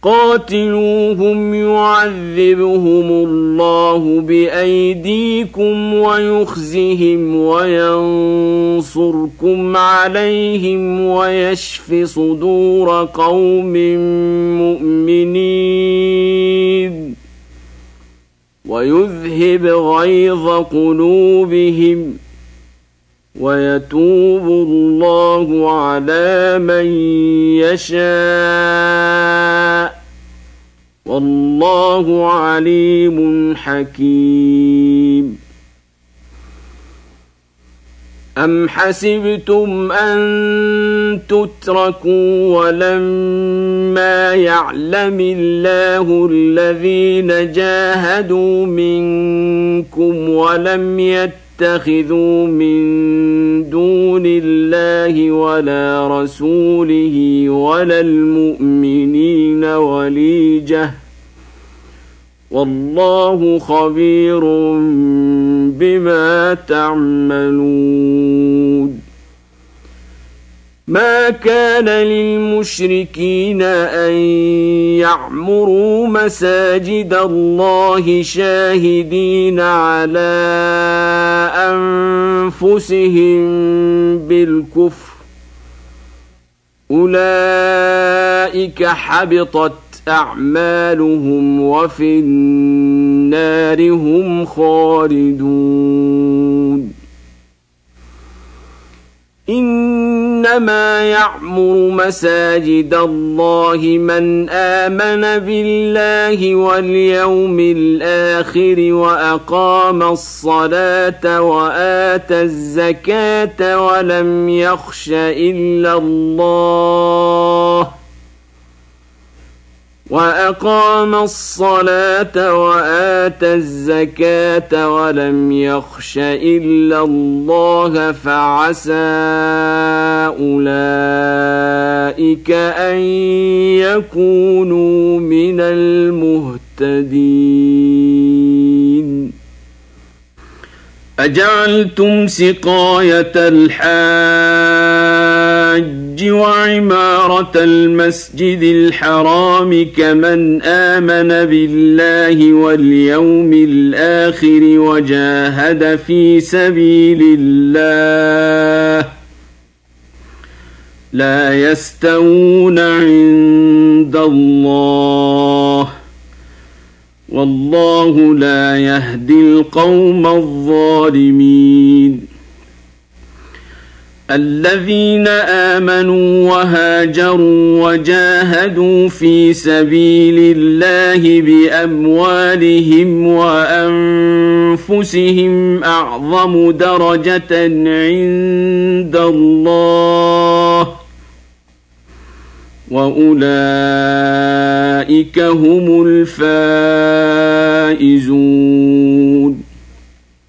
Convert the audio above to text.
قاتلوهم يعذبهم الله بأيديكم ويخزهم وينصركم عليهم ويشف صدور قوم مؤمنين ويذهب غيظ قلوبهم ويتوب الله على من يشاء والله عليم حكيم. أم حسبتم أن تتركوا ولما يعلم الله الذين جاهدوا منكم ولم يتخذوا من دون الله ولا رسوله ولا المؤمنين وليجة والله خبير بما تعملون. ما كان للمشركين أن يعمروا مساجد الله شاهدين على أنفسهم بالكفر أولئك حبطت أعمالهم وفي النار هم خالدون. إنما يعمر مساجد الله من آمن بالله واليوم الآخر وأقام الصلاة وآتى الزكاة ولم يخش إلا الله وأقام الصلاة وآتى الزكاة ولم يخش إلا الله فعسى أولئك أن يكونوا من المهتدين. أجعلتم سقاية الحاج وعمارة المسجد الحرام كمن آمن بالله واليوم الآخر وجاهد في سبيل الله لا يستوون عند الله والله لا يهدي القوم الظالمين. الذين آمنوا وهاجروا وجاهدوا في سبيل الله بأموالهم وأنفسهم أعظم درجة عند الله وأولئك هم الفائزون.